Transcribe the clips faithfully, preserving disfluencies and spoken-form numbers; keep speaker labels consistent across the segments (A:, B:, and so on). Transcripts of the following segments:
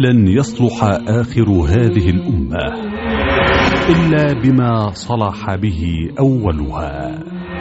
A: لن يصلح آخر هذه الأمة إلا بما صلح به أولها.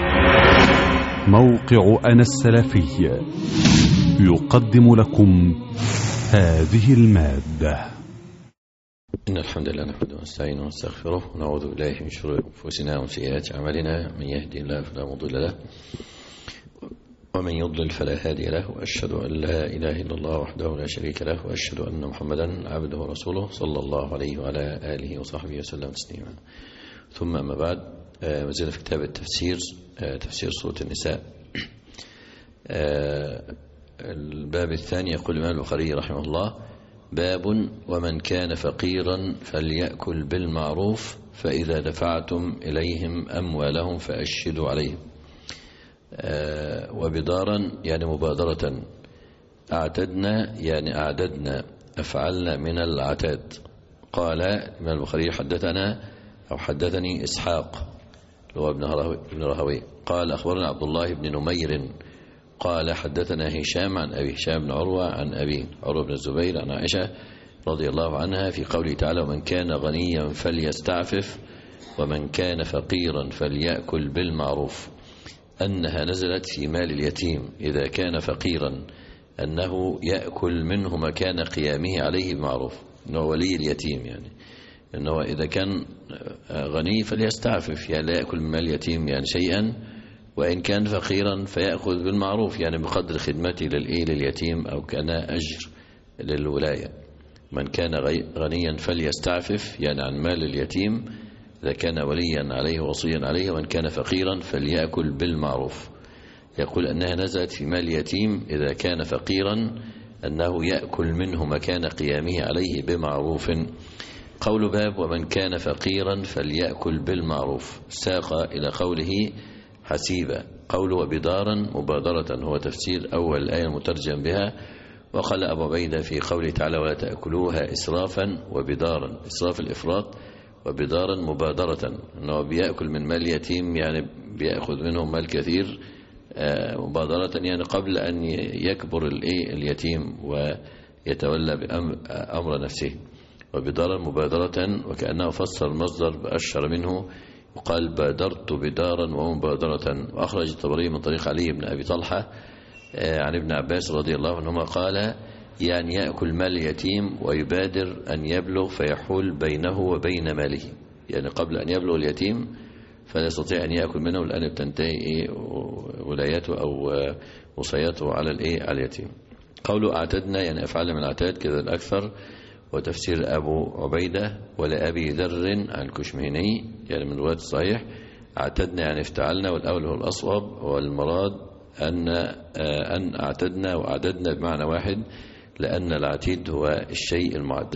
A: موقع أنا السلفي يقدم لكم هذه المادة.
B: إن الحمد لله نحمده ونستعينه ونستغفره ونعوذ بالله من شرور أنفسنا ومن سيئات أعمالنا، من يهدي الله فلا مضل له ومن يضلل فلا هادي له، وأشهد أن لا إله إلا الله وحده لا شريك له، وأشهد أن محمدا عبده ورسوله صلى الله عليه وعلى آله وصحبه وسلم تسليما. ثم أما بعد، مازلنا في كتاب التفسير، تفسير سورة النساء. الباب الثاني يقول الإمام البخاري رحمه الله: باب ومن كان فقيرا فليأكل بالمعروف فإذا دفعتم إليهم أموالهم فأشهدوا عليهم. وبدارا يعني مبادرة، أعتدنا يعني أعددنا، أفعلنا من العتاد. قال ابن البخاري: حدثنا أو حدثني إسحاق هو ابن رهوي قال أخبرنا عبد الله بن نمير قال حدثنا هشام عن أبي هشام بن عروة عن أبي عروة بن الزبير عن عائشة رضي الله عنها في قوله تعالى: ومن كان غنيا فليستعفف ومن كان فقيرا فليأكل بالمعروف، أنها نزلت في مال اليتيم إذا كان فقيرا، أنه يأكل منه مكان قيامه عليه بمعروف، أنه ولي اليتيم، يعني أنه إذا كان غني فليستعفف يعني لا يأكل من مال اليتيم يعني شيئا، وإن كان فقيرا فيأخذ بالمعروف يعني بقدر خدمته لليتيم أو كان أجر للولاية. من كان غنيا فليستعفف يعني عن مال اليتيم إذا كان وليا عليه وصيا عليه، ومن كان فقيرا فليأكل بالمعروف. يقول أنها نزلت في مال اليتيم إذا كان فقيرا، أنه يأكل منه مكان قيامه عليه بمعروف. قول باب ومن كان فقيرا فليأكل بالمعروف ساق إلى قوله حسيبا. قوله وبدارا مبادرة هو تفسير أول الآية المترجم بها. وقال أبو عبيدة في قوله تعالى: ولا تأكلوها إسرافا وبدارا، إسراف الإفراط، وبدارا مبادرة، أنه بيأكل من مال يتيم يعني بيأخذ منه مال كثير مبادرة، يعني قبل أن يكبر اليتيم ويتولى بأمر نفسه. وبدارا مبادرة، وكأنه فسر المصدر بأشهر منه، وقال بادرت بدارا ومبادرة. وأخرج الطبري من طريق علي بن أبي طلحة عن ابن عباس رضي الله عنهما قال: يعني يأكل مال اليتيم ويبادر أن يبلغ فيحول بينه وبين ماله، يعني قبل أن يبلغ اليتيم فلا يستطيع أن يأكل منه لأن بتنتهي ولايته أو وصيته على الإيه على اليتيم. قوله أعتدنا يعني أفعل من العتاد كذا الأكثر، وتفسير أبو عبيدة ولأبي ذر عن الكشمهني يعني من رواية الصحيح: أعتدنا يعني افتعلنا، والأول هو الأصوب، والمراد أن أن أعتدنا وأعددنا بمعنى واحد، لأن العتيد هو الشيء المعد.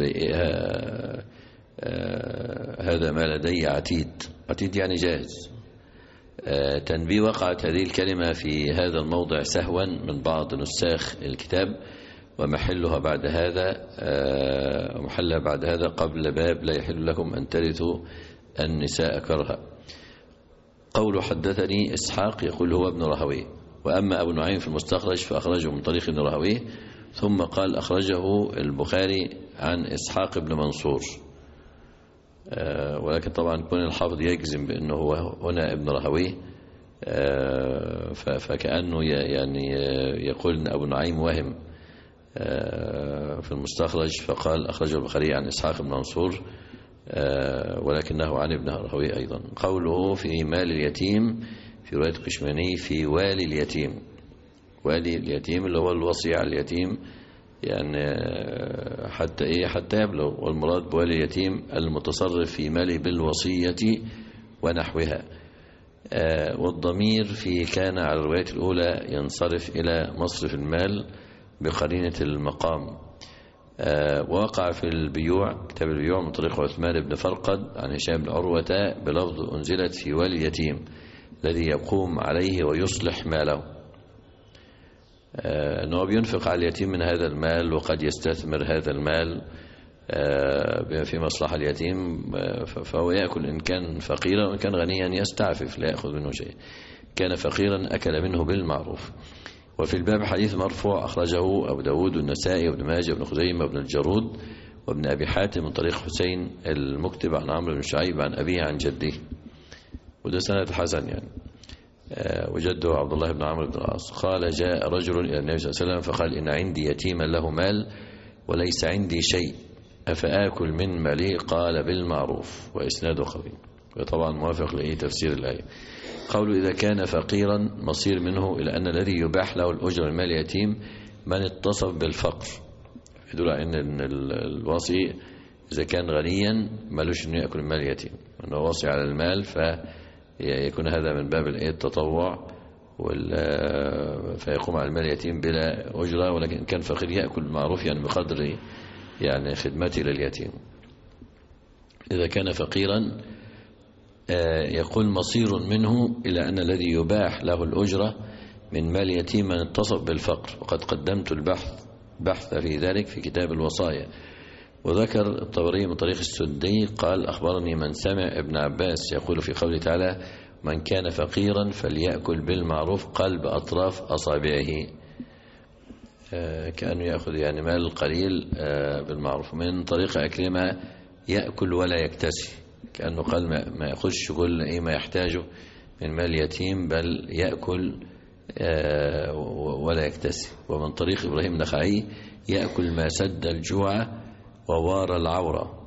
B: هذا ما لدي عتيد، عتيد يعني جاهز. تنبيه: وقعت هذه الكلمة في هذا الموضع سهوا من بعض نساخ الكتاب، ومحلها بعد هذا محلها بعد هذا قبل باب لا يحل لكم أن ترثوا النساء كرها. قول حدثني إسحاق يقول هو ابن رهوي، وأما أبو نعيم في المستخرج فأخرجه من طريق ابن رهوي، ثم قال أخرجه البخاري عن إسحاق بن منصور، ولكن طبعا كون الحافظ يجزم بأنه هو هنا ابن رهوي فكأنه يعني يقول أن أبو نعيم وهم في المستخرج فقال أخرجه البخاري عن إسحاق بن منصور، ولكنه عن ابن رهوي أيضا. قوله في مال اليتيم في رواية الكشماني في والي اليتيم، والي اليتيم اللي هو الوصي على اليتيم يعني حتى إيه حتى يبلغ، والمراد بوالي اليتيم المتصرف في ماله بالوصية ونحوها. والضمير في كان على الرواية الأولى ينصرف إلى مصرف المال بقرينة المقام. ووقع في البيوع كتاب البيوع من طريق عثمان بن فرقد عن هشام بن عروة بلفظ أنزلت في والي اليتيم الذي يقوم عليه ويصلح ماله، أنه بينفق على اليتيم من هذا المال، وقد يستثمر هذا المال في مصلحة اليتيم، فهو يأكل إن كان فقيرا، وإن كان غنيا يستعفف لا يأخذ منه شيء. كان فقيرا أكل منه بالمعروف. وفي الباب حديث مرفوع أخرجه أبو داود والنسائي وابن ماجه وابن خزيمة وابن الجارود وابن أبي حاتم من طريق حسين المكتب عن عمرو بن شعيب عن أبيه عن جده، وده سند حسن يعني. وجده عبد الله بن عمرو بن العاص قال جاء رجل إلى النبي صلى الله عليه وسلم فقال إن عندي يتيما له مال وليس عندي شيء أفآكل من مالي؟ قال بالمعروف، وإسناده قوي، وطبعا موافق لأي تفسير الآية. قوله إذا كان فقيرا مصير منه إلى أن الذي يباح له الأجر من مال يتيم من اتصف بالفقر، يدل على أن الوصي إذا كان غنيا ملوش أنه يأكل مال يتيم، أنه وصي على المال فيكون هذا من باب التطوع فيقوم على المال يتيم بلا أجرة، ولكن كان فقير يأكل معروف يعني بقدر يعني خدمته لليتيم. إذا كان فقيرا يقول مصير منه إلى أن الذي يباح له الأجرة من مال يتيم من اتصف بالفقر، وقد قدمت البحث بحث في ذلك في كتاب الوصايا. وذكر الطبري من طريق السدي قال أخبرني من سمع ابن عباس يقول في قوله تعالى من كان فقيرا فليأكل بالمعروف قلب أطراف أصابعه، كأنه يأخذ يعني مال قليل بالمعروف. من طريق أكرمة يأكل ولا يكتسي، كأنه قال ما يأخذش كل إيه ما يحتاجه من مال يتيم بل يأكل ولا يكتسي. ومن طريق إبراهيم النخعي يأكل ما سد الجوع ووار العورة،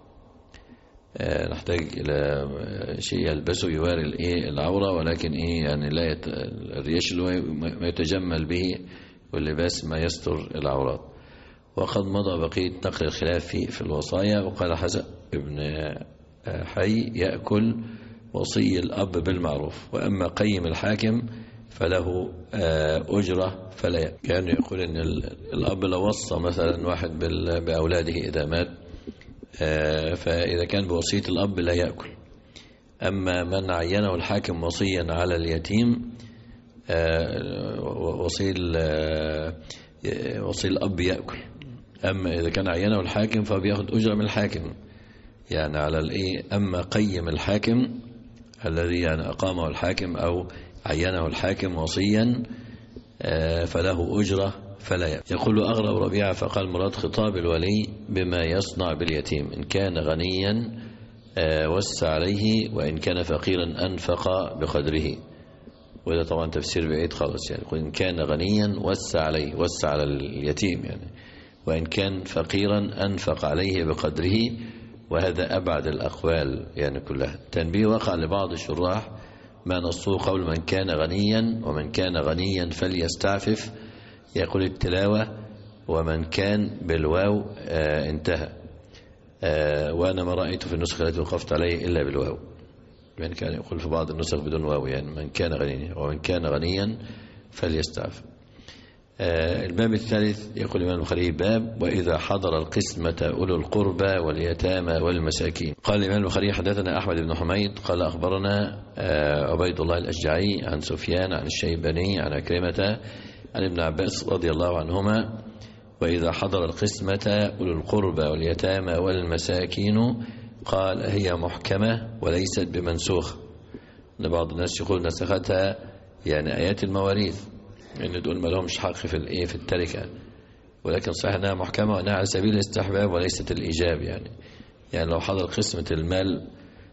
B: نحتاج إلى شيء يلبسه يواري الإيه العورة، ولكن إيه يعني لا يت... الريش اللي هو ما يتجمل به واللباس ما يستر العورات. وقد مضى بقية نقل الخلاف في في الوصايا. وقال حسن ابن حي يأكل وصي الأب بالمعروف، وأما قيم الحاكم فله أجرة فلا يأكل. كان يقول أن الأب لو وصى مثلا واحد بأولاده إذا مات فإذا كان بوصية الأب لا يأكل. أما من عينه الحاكم وصيا على اليتيم وصي وصي الأب يأكل. أما إذا كان عينه الحاكم فبيأخذ أجرة من الحاكم يعني على الإيه. أما قيم الحاكم الذي يعني أقامه الحاكم أو عينه الحاكم وصيا فله أجرة فلا يأكل. يقول أغرب ربيعة فقال مراد خطاب الولي بما يصنع باليتيم، إن كان غنيا وسع عليه وإن كان فقيرا أنفق بقدره. وده طبعا تفسير بعيد خالص، يعني إن كان غنيا وسع عليه، وسع على اليتيم يعني، وإن كان فقيرا أنفق عليه بقدره، وهذا أبعد الأقوال يعني كلها. تنبيه وقع لبعض الشراح ما نصه قول من كان غنيا، ومن كان غنيا فليستعفف يقول التلاوة، ومن كان بالواو آه انتهى. آه وأنا ما رأيت في النسخة التي وقفت عليه إلا بالواو، يعني كان يقول في بعض النسخ بدون واو، يعني من كان غنيا ومن كان غنيا فليستعفف. آه الباب الثالث يقول الإمام البخاري باب وإذا حضر القسمة أولو القربى واليتامى والمساكين. قال الإمام البخاري حدثنا أحمد بن حميد قال أخبرنا آه عبيد الله الأشجعي عن سفيان عن الشيباني عن أكرمة عن ابن عباس رضي الله عنهما وإذا حضر القسمة أولو القربى واليتامى والمساكين قال هي محكمة وليست بمنسوخ. بعض الناس يقول نسختها يعني آيات المواريث، يعني دول ما لهمش حق في الايه في التركه، ولكن صحيح انها محكمه وانها على سبيل الاستحباب وليست الايجاب. يعني يعني لو حضر قسمه المال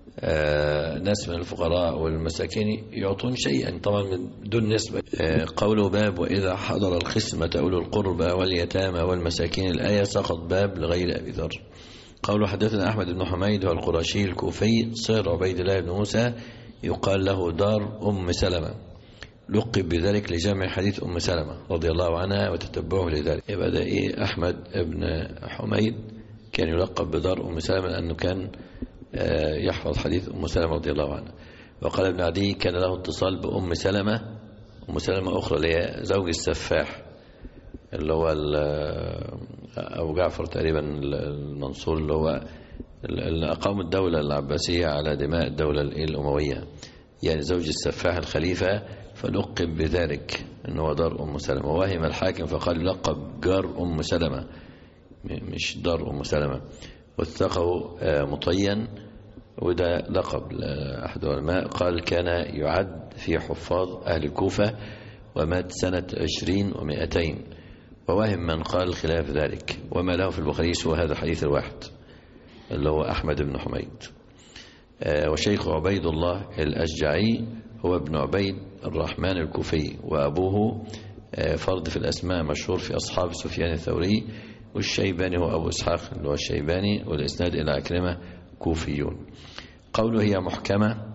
B: آه ناس من الفقراء والمساكين يعطون شيئا طبعا من دون نسبه. آه قوله باب واذا حضر القسمه اولو القربى واليتامى والمساكين، الايه سقط باب لغير ابي ذر. قوله حدثنا احمد بن حميد والقرشي الكوفي صير عبيد الله بن موسى يقال له دار ام سلمه، لقب بذلك لجامع حديث أم سلمة رضي الله عنها وتتبعه لذلك. يبقى ده إيه أحمد بن حميد كان يلقب بدار أم سلمة لأنه كان يحفظ حديث أم سلمة رضي الله عنها. وقال ابن عدي كان له اتصال بأم سلمة، أم سلمة أخرى اللي هي زوج السفاح اللي هو أبو جعفر تقريبا المنصور اللي هو اللي أقام الدولة العباسية على دماء الدولة الأموية، يعني زوج السفاح الخليفة، فلقب بذلك أنه دار أم سلمة. وهم الحاكم فقال لقب جار أم سلمة مش دار أم سلمة، واتقوا مطين، وده لقب أحد العلماء قال كان يعد في حفاظ أهل الكوفة ومات سنة عشرين ومائتين، ووهم من قال خلاف ذلك، وما له في البخاري سوى هذا الحديث الواحد اللي هو أحمد بن حميد. وشيخ عبيد الله الأشجعي هو ابن عبيد الرحمن الكوفي، وأبوه فرد في الأسماء مشهور في أصحاب سفيان الثوري، والشيباني هو أبو إسحاق اللي هو الشيباني، والإسناد إلى عكرمة كوفيون. قوله هي محكمة،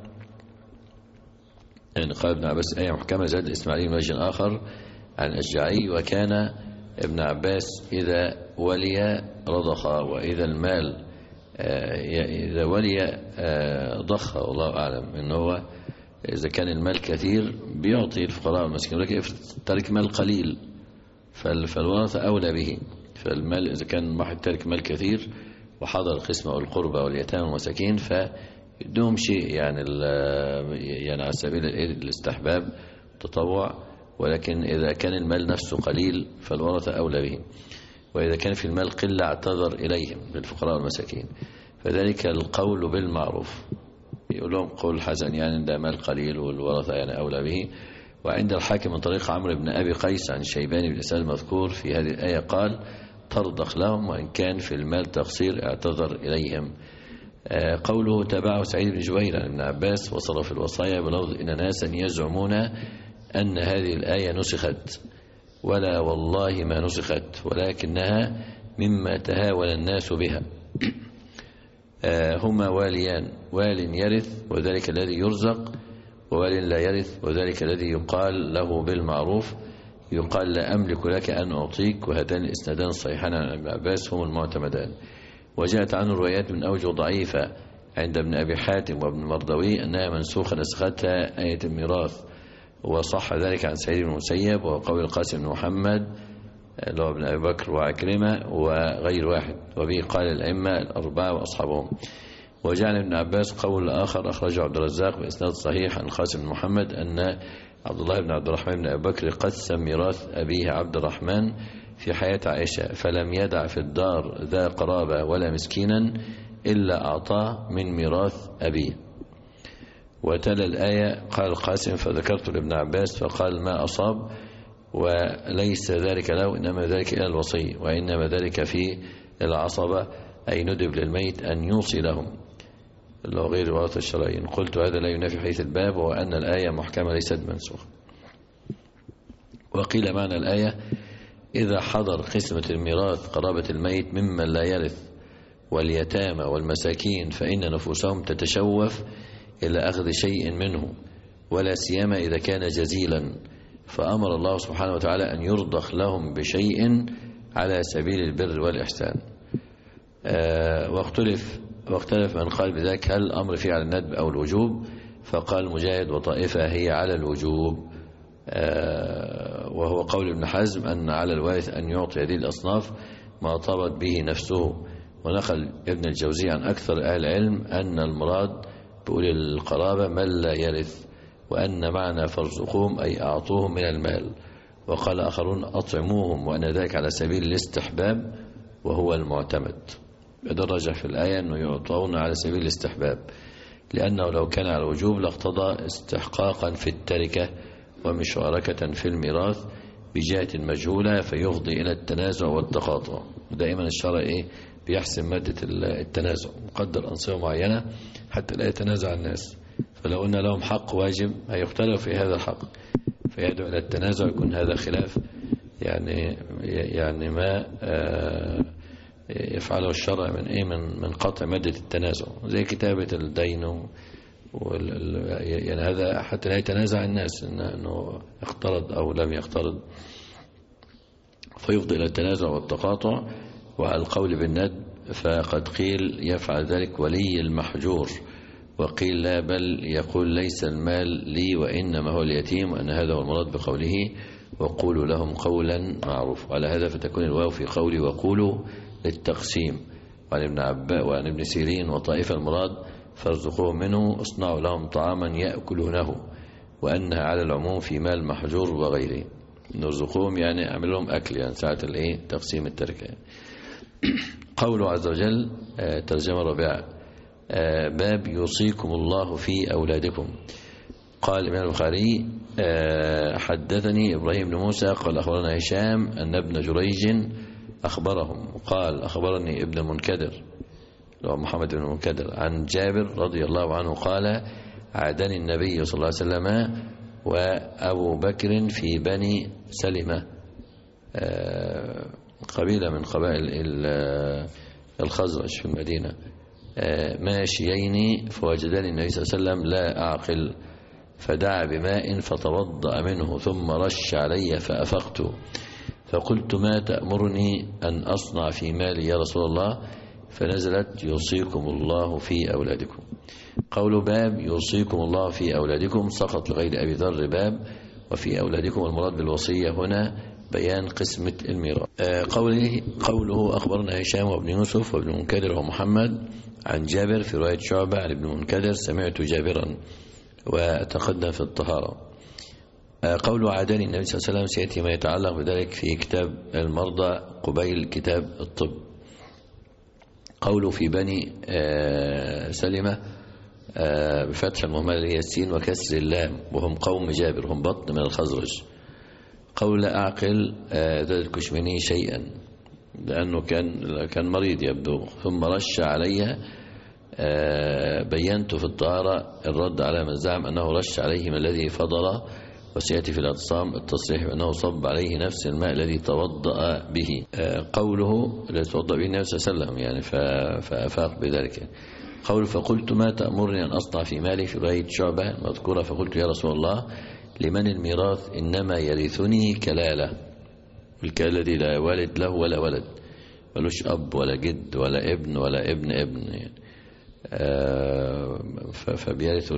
B: يعني قال ابن عباس آية محكمة، زاد الإسماعيلي من وجه آخر عن الأشجعي. وكان ابن عباس إذا ولي رضخ، وإذا المال إذا ولي ضخ، والله أعلم إن هو إذا كان المال كثير بيعطي الفقراء والمساكين، ولكن ترك مال قليل فالورثة أولى به. فالمال إذا كان واحد ترك مال كثير وحضر قسمة القربى واليتامى والمساكين فيدوم شيء يعني يعني على سبيل الاستحباب تطوع، ولكن إذا كان المال نفسه قليل فالورثة أولى به. وإذا كان في المال قلة اعتذر إليهم للفقراء والمساكين. فذلك القول بالمعروف، يقول لهم قول حسن يعني ده مال قليل والورثة يعني أولى به. وعند الحاكم من طريق عمرو بن أبي قيس عن شيباني بن الإسناد المذكور في هذه الآية قال ترضخ لهم، وإن كان في المال تقصير اعتذر إليهم. قوله تبعه سعيد بن جبير عن ابن عباس وصل في الوصايا بلفظ إن ناسا يزعمون أن هذه الآية نسخت، ولا والله ما نسخت، ولكنها مما تهاون الناس بها. هما واليان، وال يرث وذلك الذي يرزق، ووال لا يرث وذلك الذي يقال له بالمعروف، يقال لا أملك لك أن أعطيك. وهذان الإسنادان الصحيحان عن ابن عباس هم المعتمدان. وجاءت عنه روايات من أوجه ضعيفة عند ابن أبي حاتم وابن مردوي أنها منسوخة نسختها آية الميراث، وصح ذلك عن سعيد بن المسيب وقول القاسم بن محمد اللي هو ابن أبي بكر وعكرمة وغير واحد، وبه قال الأئمة الأربعة وأصحابهم. وجاء عن ابن عباس قول آخر أخرجه عبد الرزاق بإسناد صحيح عن القاسم بن محمد أن عبد الله بن عبد الرحمن بن أبي بكر قسم ميراث أبيه عبد الرحمن في حياة عائشة، فلم يدع في الدار ذا قرابة ولا مسكينا إلا أعطاه من ميراث أبيه. وتلا الآية قال القاسم فذكرت لابن عباس فقال ما أصاب، وليس ذلك له إنما ذلك إلى الوصي، وإنما ذلك في العصبة أي ندب للميت أن يوصي لهم اللي هو غير ورثة الشرعيين. قلت هذا لا ينافي حديث الباب، وأن الآية محكمة ليست منسوخة. وقيل معنى الآية إذا حضر قسمة الميراث قرابة الميت ممن لا يرث واليتامى والمساكين فإن نفوسهم تتشوف إلى أخذ شيء منه، ولا سيما إذا كان جزيلا، فأمر الله سبحانه وتعالى أن يرضخ لهم بشيء على سبيل البر والإحسان. آه واختلف واختلف من قال بذلك هل الأمر فيه على الندب أو الوجوب، فقال مجاهد وطائفة هي على الوجوب، آه وهو قول ابن حزم أن على الوارث أن يعطي هذه الأصناف ما طابت به نفسه. ونقل ابن الجوزي عن أكثر أهل العلم أن المراد بأولي القرابة من لا يرث، وأن معنى فارزقوهم أي أعطوهم من المال. وقال آخرون أطعموهم، وأن ذلك على سبيل الاستحباب وهو المعتمد. يدرج في الآية أنه يعطون على سبيل الاستحباب، لأنه لو كان على الوجوب لاقتضى استحقاقا في التركة ومشاركة في الميراث بجهة مجهولة فيفضي إلى التنازع والتقاطع. ودائما الشرع إيه بيحسن مادة التنازع، مقدر أنصبة معينة حتى لا يتنازع الناس. فلو أن لهم حق واجب هيختلف في هذا الحق، فيدعو إلى التنازع، يكون هذا خلاف يعني يعني ما يفعله الشرع من إيه من من قطع مادة التنازع، زي كتابة الدين يعني هذا حتى لا يتنازع الناس إنه اقترض أو لم يقترض، فيفضي إلى التنازع والتقاطع. والقول بالند فقد قيل يفعل ذلك ولي المحجور، وقيل لا بل يقول ليس المال لي وإنما هو اليتيم، وأن هذا هو المراد بقوله وقولوا لهم قولا معروف. على هذا فتكون الواو في قولي وقولوا للتقسيم. وعن ابن عباس وعن ابن سيرين وطائفة المراد فارزقوهم منه اصنعوا لهم طعاما يأكلونه، وأنها على العموم في مال محجور وغيره. نرزقوهم يعني اعمل لهم أكل يعني ساعة الايه تقسيم التركة. قوله عز وجل ترجمة رابعة باب يوصيكم الله في أولادكم. قال الإمام البخاري حدثني إبراهيم بن موسى قال أخبرنا هشام أن ابن جريج أخبرهم قال أخبرني ابن المنكدر محمد بن المنكدر عن جابر رضي الله عنه قال عادني النبي صلى الله عليه وسلم وأبو بكر في بني سلمة قبيلة من قبائل الخزرج في المدينة ماشيين فوجدني النبي صلى الله عليه وسلم لا أعقل فدعا بماء فتوضأ منه ثم رش علي فأفقت فقلت ما تأمرني أن أصنع في مالي يا رسول الله فنزلت يوصيكم الله في أولادكم. قول باب يوصيكم الله في أولادكم سقط لغير أبي ذر باب وفي أولادكم المراد بالوصية هنا بيان قسمة الميراث. قوله, قوله أخبرنا هشام وابن يوسف وابن منكدر ومحمد عن جابر في رواية شعبة عن ابن منكدر سمعت جابرا وتقدم في الطهارة. قوله عادني النبي صلى الله عليه وسلم سيأتي ما يتعلق بذلك في كتاب المرضى قبيل كتاب الطب. قوله في بني سلمة بفتح المهملة هي السين وكسر اللام وهم قوم جابر هم بطن من الخزرج. قول أعقل زاد الكشميني شيئا لأنه كان كان مريض يبدو ثم رش علي بينت في الطهارة الرد على من زعم أنه رش عليه من الذي فضل وسيأتي في الاعتصام التصريح بأنه صب عليه نفس الماء الذي توضأ به. قوله الذي توضأ به النبي صلى الله عليه وسلم يعني فأفاق بذلك. قول فقلت ما تأمرني أن أصنع في مالي في رواية شعبة المذكورة فقلت يا رسول الله لمن الميراث إنما يرثني كلالة الكلالة الذي لا والد له ولا ولد ملوش أب ولا جد ولا ابن ولا ابن ابن يعني. فبيرثوا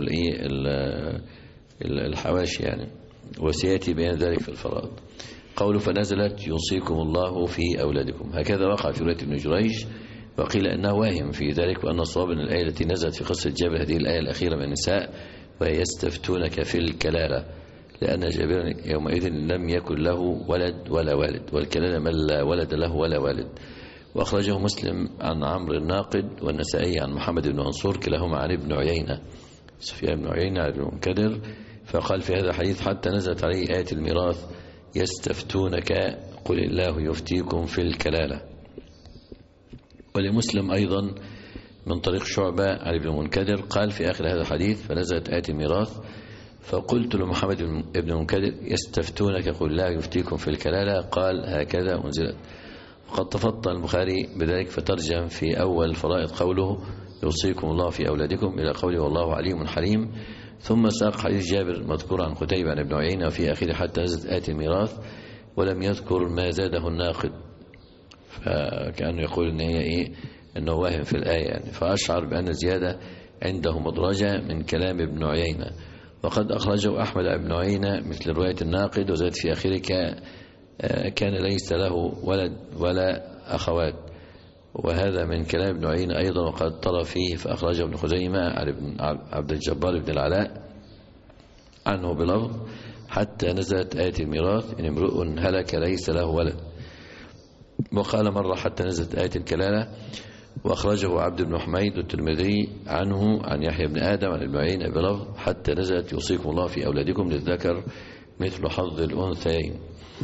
B: الحواشي يعني وسيأتي بيان ذلك في الفرائض. قوله فنزلت يوصيكم الله في أولادكم هكذا وقع في رواية ابن جريج وقيل أنه واهم في ذلك وأن الصواب أن الآية التي نزلت في قصة جابر هذه الآية الأخيرة من النساء ويستفتونك في الكلالة لأن جابر يومئذ لم يكن له ولد ولا والد والكلالة من لا ولد له ولا والد. وأخرجه مسلم عن عمرو الناقد والنسائي عن محمد بن منصور كلاهما عن ابن عيينة سفيان بن عيينة عن ابن منكدر فقال في هذا الحديث حتى نزلت عليه آية الميراث يستفتونك قل الله يفتيكم في الكلالة. ولمسلم أيضا من طريق شعبة عن ابن منكدر قال في آخر هذا الحديث فنزلت آية الميراث فقلت لمحمد بن منكدر يستفتونك قل الله يفتيكم في الكلالة قال هكذا أنزلت. وقد تفضل البخاري بذلك فترجم في أول الفرائض قوله يوصيكم الله في أولادكم إلى قوله والله عليم حليم ثم ساق حديث جابر مذكور عن قتيبة عن ابن عيينة وفي آخره حتى نزلت آية الميراث ولم يذكر ما زاده الناقد فكأنه يقول إن هي إيه إنه واهم في الآية يعني فأشعر بأن الزيادة عنده مدرجة من كلام ابن عيينة. وقد أخرجه أحمد بن عيينة مثل رواية الناقد وزاد في آخره كان ليس له ولد ولا أخوات وهذا من كلام ابن عيينة أيضا وقد طرى فيه فأخرجه ابن خزيمة عن ابن عبد الجبار بن العلاء عنه بلفظ حتى نزلت آية الميراث إن امرؤ هلك ليس له ولد. وقال مرة حتى نزلت آية الكلالة. وأخرجه عبد بن حميد والترمذي عنه عن يحيى بن آدم عن ابن عيينة بلفظ حتى نزلت يوصيكم الله في أولادكم للذكر مثل حظ الأنثيين.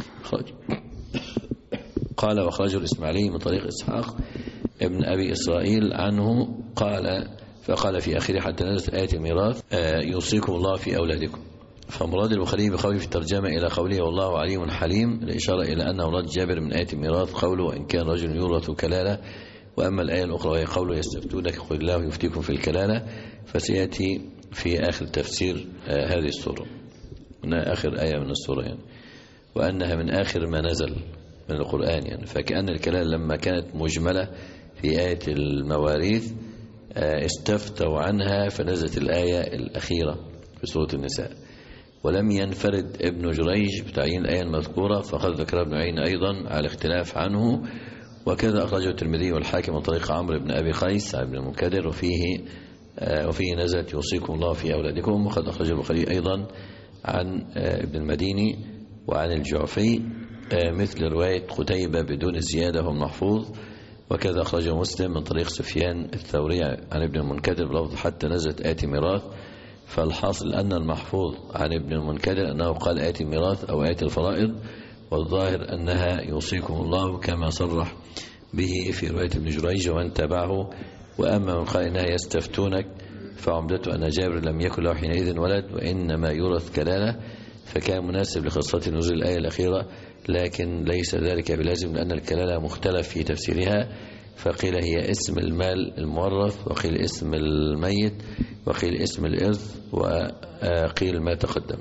B: قال وأخرجه الإسماعيلي من طريق إسحاق ابن أبي إسرائيل عنه قال فقال في آخره حتى نزلت آية الميراث يوصيكم الله في أولادكم. فمراد البخاري بقوله في الترجمة إلى قوله والله عليم حليم الإشارة إلى أن مراد جابر من آية الميراث قوله وإن كان رجل يورث كلالة. وأما الآية الأخرى وهي قوله يستفتونك قل الله يفتيكم في الكلالة فسيأتي في آخر تفسير هذه السورة هنا آخر آية من السورة يعني وأنها من آخر ما نزل من القرآن يعني فكأن الكلالة لما كانت مجملة في آية المواريث استفتوا عنها فنزلت الآية الأخيرة في سورة النساء. ولم ينفرد ابن جريج بتعيين الآية المذكورة فقد ذكر ابن عيينة أيضا على اختلاف عنه وكذا أخرجه الترمذي والحاكم من طريق عمرو بن أبي قيس عن ابن المنكدر وفيه وفيه نزلت يوصيكم الله في أولادكم. وقد أخرج البخاري أيضا عن ابن المديني وعن الجعفي مثل رواية قتيبة بدون الزيادة هم محفوظ. وكذا أخرجه مسلم من طريق سفيان الثوري عن ابن المنكدر بلفظ حتى نزلت آية ميراث فالحاصل أن المحفوظ عن ابن المنكدر أنه قال آية الميراث أو آية الفرائض، والظاهر أنها يوصيكم الله كما صرح به في رواية ابن جريج ومن تبعه. وأما من قال إنها يستفتونك فعمدته أن جابر لم يكن له حينئذ ولد وإنما يورث كلالة، فكان مناسب لخاصة نزول الآية الأخيرة، لكن ليس ذلك بلازم لأن الكلالة مختلف في تفسيرها، فقيل هي اسم المال المورث، وقيل اسم الميت، وقيل اسم الإرث، وقيل ما تقدم.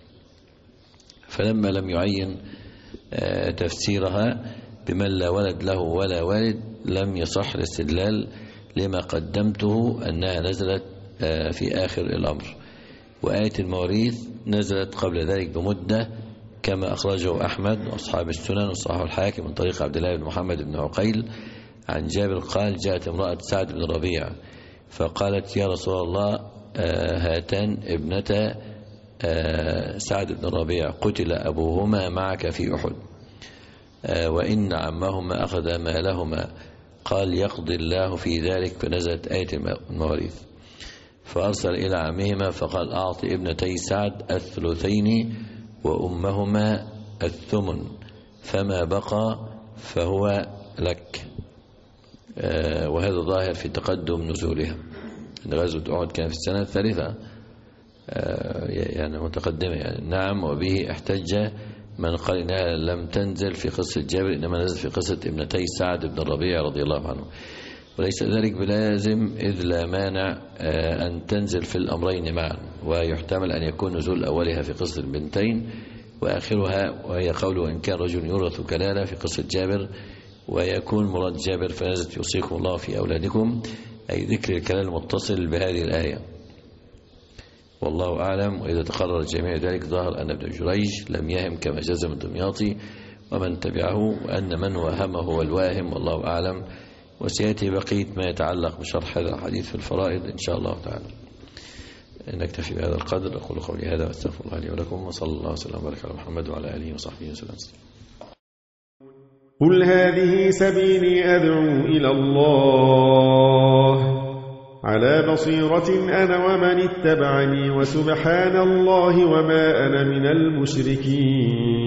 B: فلما لم يعين تفسيرها بمن لا ولد له ولا والد لم يصح الاستدلال لما قدمته أنها نزلت في آخر الأمر. وآية المواريث نزلت قبل ذلك بمدة كما أخرجه أحمد وأصحاب السنن وصححه الحاكم من طريق عبد الله بن محمد بن عقيل عن جابر قال جاءت امرأة سعد بن ربيع فقالت يا رسول الله هاتان ابنتا سعد بن ربيع قتل أبوهما معك في أحد وإن عمهما أخذ مالهما، قال يقضي الله في ذلك، فنزلت آية المواريث. فأرسل إلى عمهما فقال أعطي ابنتي سعد الثلثين وأمهما الثمن، فما بقى فهو لك. وهذا ظاهر في تقدم نزولها. غزوة أحد كان في السنة الثالثة يعني متقدمة يعني. نعم، وبه احتج من قال إنها لم تنزل في قصة جابر، إنما نزل في قصة ابنتي سعد بن الربيع رضي الله عنه. وليس ذلك بلازم إذ لا مانع أن تنزل في الأمرين معا، ويحتمل أن يكون نزول أولها في قصة البنتين وآخرها وهي قوله إن كان رجل يورث كلالة في قصة جابر، ويكون مراد جابر فنزلت يوصيكم الله في أولادكم، أي ذكر الكلام المتصل بهذه الآية. والله أعلم. وإذا تقرر جميع ذلك ظهر أن ابن جريج لم يهم كما جزم الدمياطي ومن تبعه، وأن من وهمه هو الواهم، والله أعلم. وسيأتي بقية ما يتعلق بشرح هذا الحديث في الفرائض إن شاء الله تعالى. نكتفي بهذا القدر. أقول قولي هذا وأستغفر الله لي ولكم، وصلى الله وسلم وبارك على محمد وعلى آله وصحبه وسلم.
C: قل هذه سبيلي أدعو إلى الله على بصيرة أنا ومن اتبعني، وسبحان الله وما أنا من المشركين.